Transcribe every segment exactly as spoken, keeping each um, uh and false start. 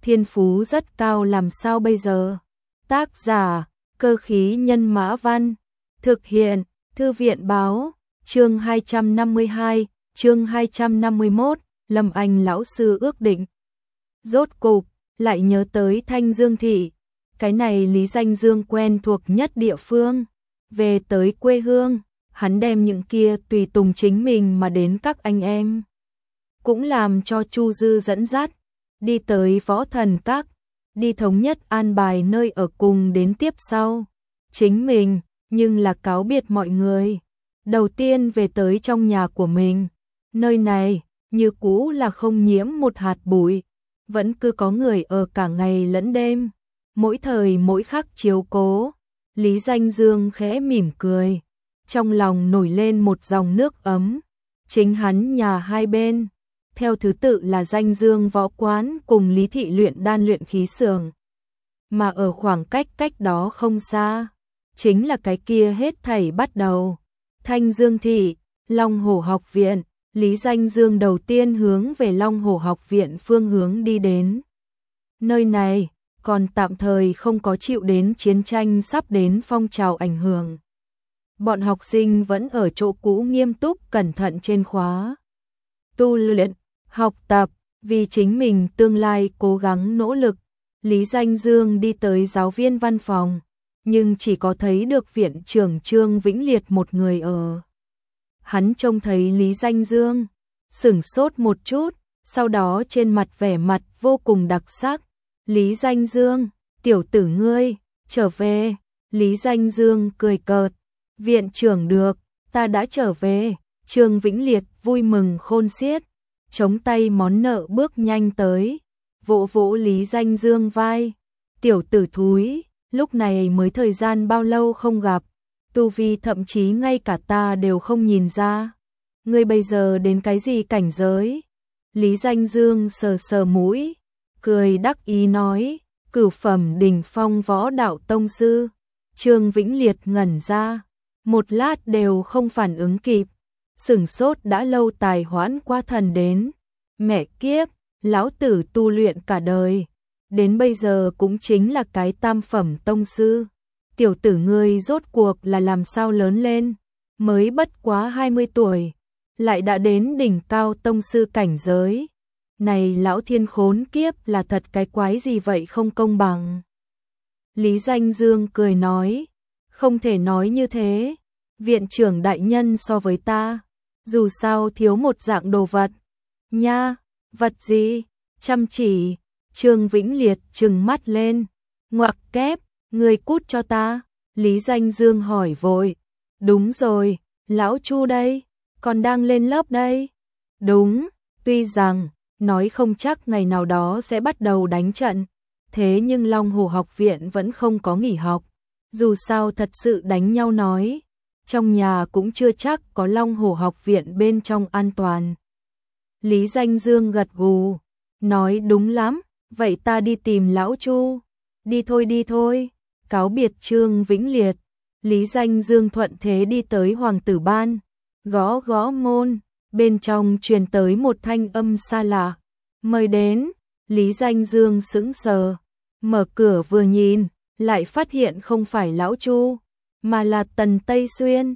thiên phú rất cao làm sao bây giờ? Tác giả, Cơ khí nhân mã văn, thực hiện, Thư viện báo, chương hai trăm năm mươi hai, chương hai trăm năm mươi mốt, Lâm Anh lão sư ước định. Rốt cục, lại nhớ tới Thanh Dương Thị, cái này Lý Danh Dương quen thuộc nhất địa phương. Về tới quê hương, hắn đem những kia tùy tùng chính mình mà đến các anh em. Cũng làm cho Chu Dư dẫn dắt, đi tới Võ Thần Các, đi thống nhất an bài nơi ở cùng đến tiếp sau. Chính mình, nhưng là cáo biệt mọi người. Đầu tiên về tới trong nhà của mình, nơi này, như cũ là không nhiễm một hạt bụi, vẫn cứ có người ở cả ngày lẫn đêm, mỗi thời mỗi khắc chiếu cố. Lý Danh Dương khẽ mỉm cười, trong lòng nổi lên một dòng nước ấm. Chính hắn nhà hai bên, theo thứ tự là Danh Dương Võ Quán cùng Lý Thị luyện đan luyện khí xưởng. Mà ở khoảng cách cách đó không xa, chính là cái kia hết thảy bắt đầu. Thanh Dương Thị, Long Hổ Học Viện, Lý Danh Dương đầu tiên hướng về Long Hổ Học Viện phương hướng đi đến. Nơi này, còn tạm thời không có chịu đến chiến tranh sắp đến phong trào ảnh hưởng. Bọn học sinh vẫn ở chỗ cũ nghiêm túc cẩn thận trên khóa. Tu luyện, học tập, vì chính mình tương lai cố gắng nỗ lực. Lý Danh Dương đi tới giáo viên văn phòng, nhưng chỉ có thấy được viện trưởng Trương Vĩnh Liệt một người ở. Hắn trông thấy Lý Danh Dương, sửng sốt một chút, sau đó trên mặt vẻ mặt vô cùng đặc sắc. Lý Danh Dương, tiểu tử ngươi, trở về. Lý Danh Dương cười cợt, viện trưởng được, ta đã trở về. Trương Vĩnh Liệt vui mừng khôn xiết, chống tay món nợ bước nhanh tới, vỗ vỗ Lý Danh Dương vai. Tiểu tử thúi, lúc này mới thời gian bao lâu không gặp, tu vi thậm chí ngay cả ta đều không nhìn ra. Ngươi bây giờ đến cái gì cảnh giới? Lý Danh Dương sờ sờ mũi, cười đắc ý nói, cửu phẩm đỉnh phong võ đạo tông sư. Trương Vĩnh Liệt ngẩn ra, một lát đều không phản ứng kịp, sửng sốt đã lâu tài hoãn qua thần đến. Mẹ kiếp, lão tử tu luyện cả đời, đến bây giờ cũng chính là cái tam phẩm tông sư. Tiểu tử ngươi rốt cuộc là làm sao lớn lên, mới bất quá hai mươi tuổi, lại đã đến đỉnh cao tông sư cảnh giới. Này lão thiên khốn kiếp là thật cái quái gì vậy không công bằng. Lý Danh Dương cười nói, không thể nói như thế, viện trưởng đại nhân so với ta, dù sao thiếu một dạng đồ vật. Nha, vật gì? Chăm chỉ. Trương Vĩnh Liệt trừng mắt lên, ngoặc kép, người cút cho ta. Lý Danh Dương hỏi vội, đúng rồi, lão Chu đây, còn đang lên lớp đây. Đúng, tuy rằng, nói không chắc ngày nào đó sẽ bắt đầu đánh trận, thế nhưng Long Hổ Học Viện vẫn không có nghỉ học. Dù sao thật sự đánh nhau nói, trong nhà cũng chưa chắc có Long Hổ Học Viện bên trong an toàn. Lý Danh Dương gật gù, nói đúng lắm, vậy ta đi tìm lão Chu. Đi thôi đi thôi. Cáo biệt Trương Vĩnh Liệt, Lý Danh Dương thuận thế đi tới Hoàng tử ban, gõ gõ môn, bên trong truyền tới một thanh âm xa lạ, mời đến. Lý Danh Dương sững sờ, mở cửa vừa nhìn, lại phát hiện không phải lão Chu, mà là Tần Tây Xuyên.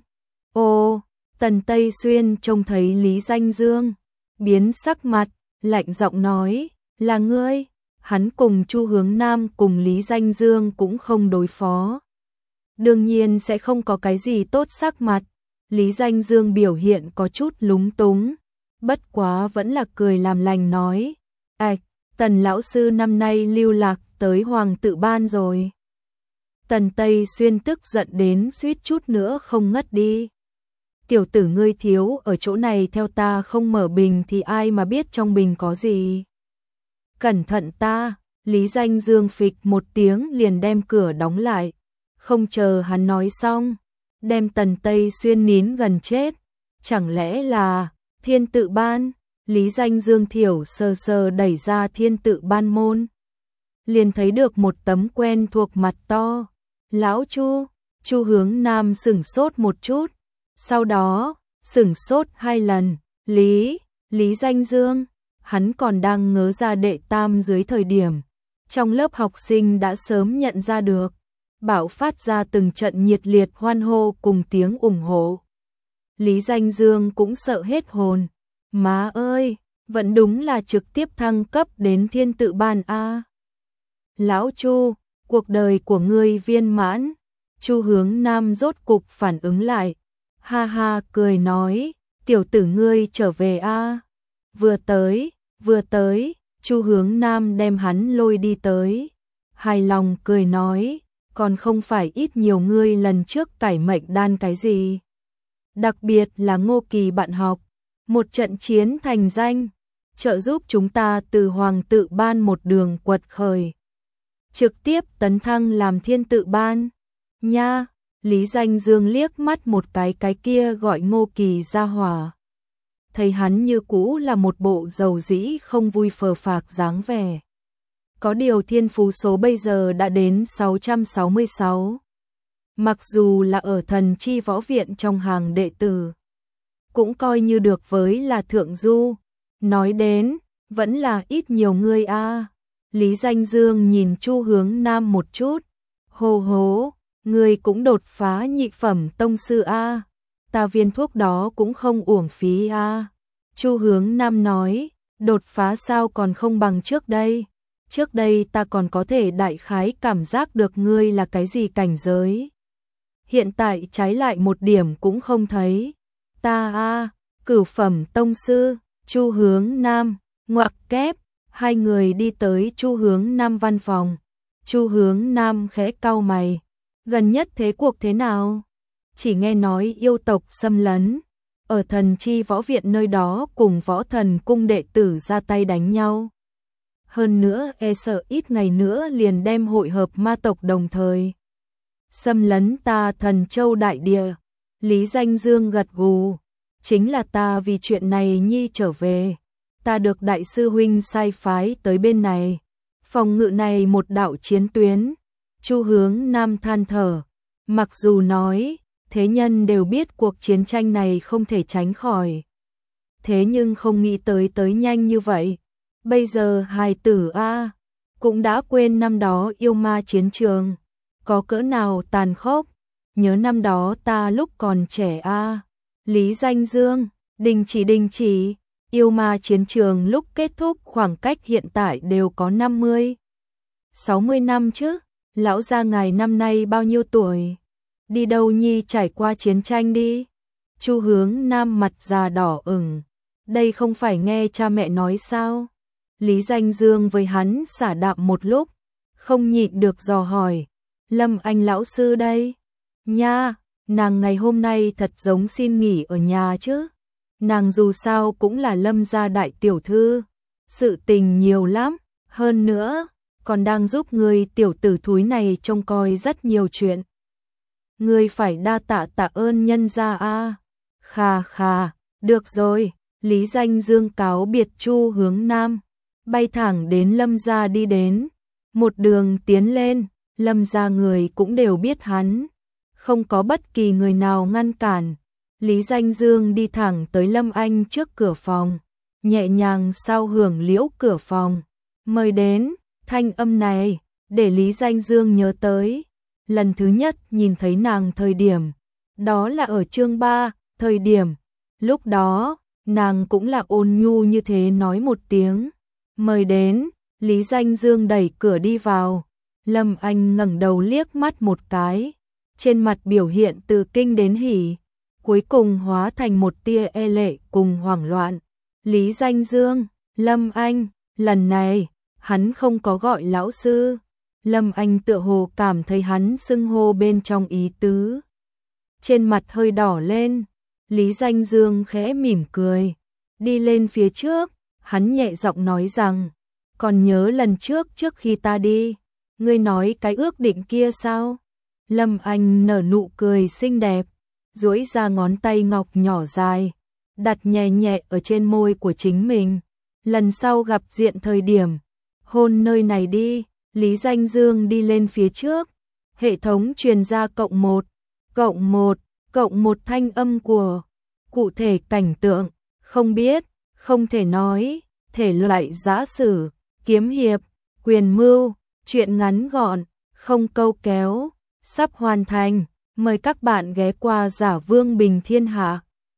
Ồ, Tần Tây Xuyên trông thấy Lý Danh Dương, biến sắc mặt, lạnh giọng nói, là ngươi. Hắn cùng Chu Hướng Nam cùng Lý Danh Dương cũng không đối phó, đương nhiên sẽ không có cái gì tốt sắc mặt. Lý Danh Dương biểu hiện có chút lúng túng, bất quá vẫn là cười làm lành nói, ạch, Tần lão sư năm nay lưu lạc tới Hoàng tử ban rồi. Tần Tây Xuyên tức giận đến suýt chút nữa không ngất đi. Tiểu tử ngươi thiếu ở chỗ này theo ta không mở bình thì ai mà biết trong bình có gì. Cẩn thận ta. Lý Danh Dương phịch một tiếng liền đem cửa đóng lại, không chờ hắn nói xong, đem Tần Tây Xuyên nín gần chết. Chẳng lẽ là Thiên Tự Ban? Lý Danh Dương thiểu sờ sờ đẩy ra Thiên Tự Ban môn, liền thấy được một tấm quen thuộc mặt to. Lão Chu. Chu Hướng Nam sửng sốt một chút, sau đó sửng sốt hai lần. Lý, Lý Danh Dương. Hắn còn đang ngớ ra đệ tam dưới thời điểm, Trong lớp học sinh đã sớm nhận ra được, bạo phát ra từng trận nhiệt liệt hoan hô cùng tiếng ủng hộ. Lý Danh Dương cũng sợ hết hồn. Má ơi, vẫn đúng là trực tiếp thăng cấp đến thiên tự ban a. Lão Chu, cuộc đời của ngươi viên mãn. Chu Hướng Nam rốt cục phản ứng lại, ha ha cười nói, tiểu tử ngươi trở về a. Vừa tới, vừa tới, Chu Hướng Nam đem hắn lôi đi tới. Hài lòng cười nói, còn không phải ít nhiều ngươi lần trước cải mệnh đan cái gì. Đặc biệt là Ngô Kỳ bạn học, một trận chiến thành danh, trợ giúp chúng ta từ hoàng tự ban một đường quật khởi. Trực tiếp tấn thăng làm thiên tự ban. Nha, Lý Danh Dương liếc mắt một cái cái kia gọi Ngô Kỳ ra hỏa. Thấy hắn như cũ là một bộ dầu dĩ không vui phờ phạc dáng vẻ. Có điều thiên phú số bây giờ đã đến sáu trăm sáu mươi sáu. Mặc dù là ở thần chi võ viện trong hàng đệ tử, cũng coi như được với là thượng du. Nói đến, vẫn là ít nhiều người a. Lý Danh Dương nhìn Chu Hướng Nam một chút. Hô hố, người cũng đột phá nhị phẩm tông sư a. Ta viên thuốc đó cũng không uổng phí a. Chu Hướng Nam nói, đột phá sao còn không bằng trước đây. Trước đây ta còn có thể đại khái cảm giác được ngươi là cái gì cảnh giới. Hiện tại trái lại một điểm cũng không thấy. Ta a, cửu phẩm tông sư. Chu Hướng Nam, ngoặc kép, hai người đi tới Chu Hướng Nam văn phòng. Chu Hướng Nam khẽ cau mày, gần nhất thế cuộc thế nào? Chỉ nghe nói yêu tộc xâm lấn, ở thần chi võ viện nơi đó cùng võ thần cung đệ tử ra tay đánh nhau. Hơn nữa e sợ ít ngày nữa liền đem hội hợp ma tộc đồng thời xâm lấn ta Thần Châu đại địa. Lý Danh Dương gật gù, chính là ta vì chuyện này nhi trở về, ta được đại sư huynh sai phái tới bên này, phòng ngự này một đạo chiến tuyến. Chu Hướng Nam than thở, mặc dù nói thế nhân đều biết cuộc chiến tranh này không thể tránh khỏi, thế nhưng không nghĩ tới tới nhanh như vậy. Bây giờ hài tử a cũng đã quên năm đó yêu ma chiến trường có cỡ nào tàn khốc, nhớ năm đó ta lúc còn trẻ a. Lý Danh Dương, đình chỉ đình chỉ, yêu ma chiến trường lúc kết thúc khoảng cách hiện tại đều có năm mươi, sáu mươi năm chứ. Lão gia ngài năm nay bao nhiêu tuổi? Đi đâu nhi trải qua chiến tranh đi? Chu Hướng Nam mặt già đỏ ửng, đây không phải nghe cha mẹ nói sao? Lý Danh Dương với hắn xả đạm một lúc, không nhịn được dò hỏi, Lâm Anh lão sư đây? Nha, nàng ngày hôm nay thật giống xin nghỉ ở nhà chứ. Nàng dù sao cũng là Lâm gia đại tiểu thư, sự tình nhiều lắm, hơn nữa còn đang giúp người tiểu tử thúi này trông coi rất nhiều chuyện. Ngươi phải đa tạ tạ ơn nhân gia a. Khà khà, được rồi. Lý Danh Dương cáo biệt Chu Hướng Nam, bay thẳng đến Lâm gia đi đến. Một đường tiến lên, Lâm gia người cũng đều biết hắn, không có bất kỳ người nào ngăn cản. Lý Danh Dương đi thẳng tới Lâm Anh trước cửa phòng, nhẹ nhàng sao hưởng liễu cửa phòng. Mời đến. Thanh âm này để Lý Danh Dương nhớ tới lần thứ nhất nhìn thấy nàng thời điểm, đó là ở chương ba, thời điểm lúc đó nàng cũng là ôn nhu như thế nói một tiếng mời đến. Lý Danh Dương đẩy cửa đi vào, Lâm Anh ngẩng đầu liếc mắt một cái, trên mặt biểu hiện từ kinh đến hỉ, cuối cùng hóa thành một tia e lệ cùng hoảng loạn. Lý Danh Dương, Lâm Anh, lần này hắn không có gọi lão sư. Lâm Anh tựa hồ cảm thấy hắn xưng hô bên trong ý tứ, trên mặt hơi đỏ lên. Lý Danh Dương khẽ mỉm cười, đi lên phía trước, hắn nhẹ giọng nói rằng, còn nhớ lần trước trước khi ta đi, ngươi nói cái ước định kia sao? Lâm Anh nở nụ cười xinh đẹp, duỗi ra ngón tay ngọc nhỏ dài, đặt nhẹ nhẹ ở trên môi của chính mình. Lần sau gặp diện thời điểm, hôn nơi này đi. Lý Danh Dương đi lên phía trước, hệ thống truyền ra cộng một, cộng một, cộng một thanh âm của cụ thể cảnh tượng, không biết, không thể nói, thể loại giả sử, kiếm hiệp, quyền mưu, Chuyện ngắn gọn, không câu kéo, sắp hoàn thành. Mời các bạn ghé qua Giả Vương Bình Thiên Hạ.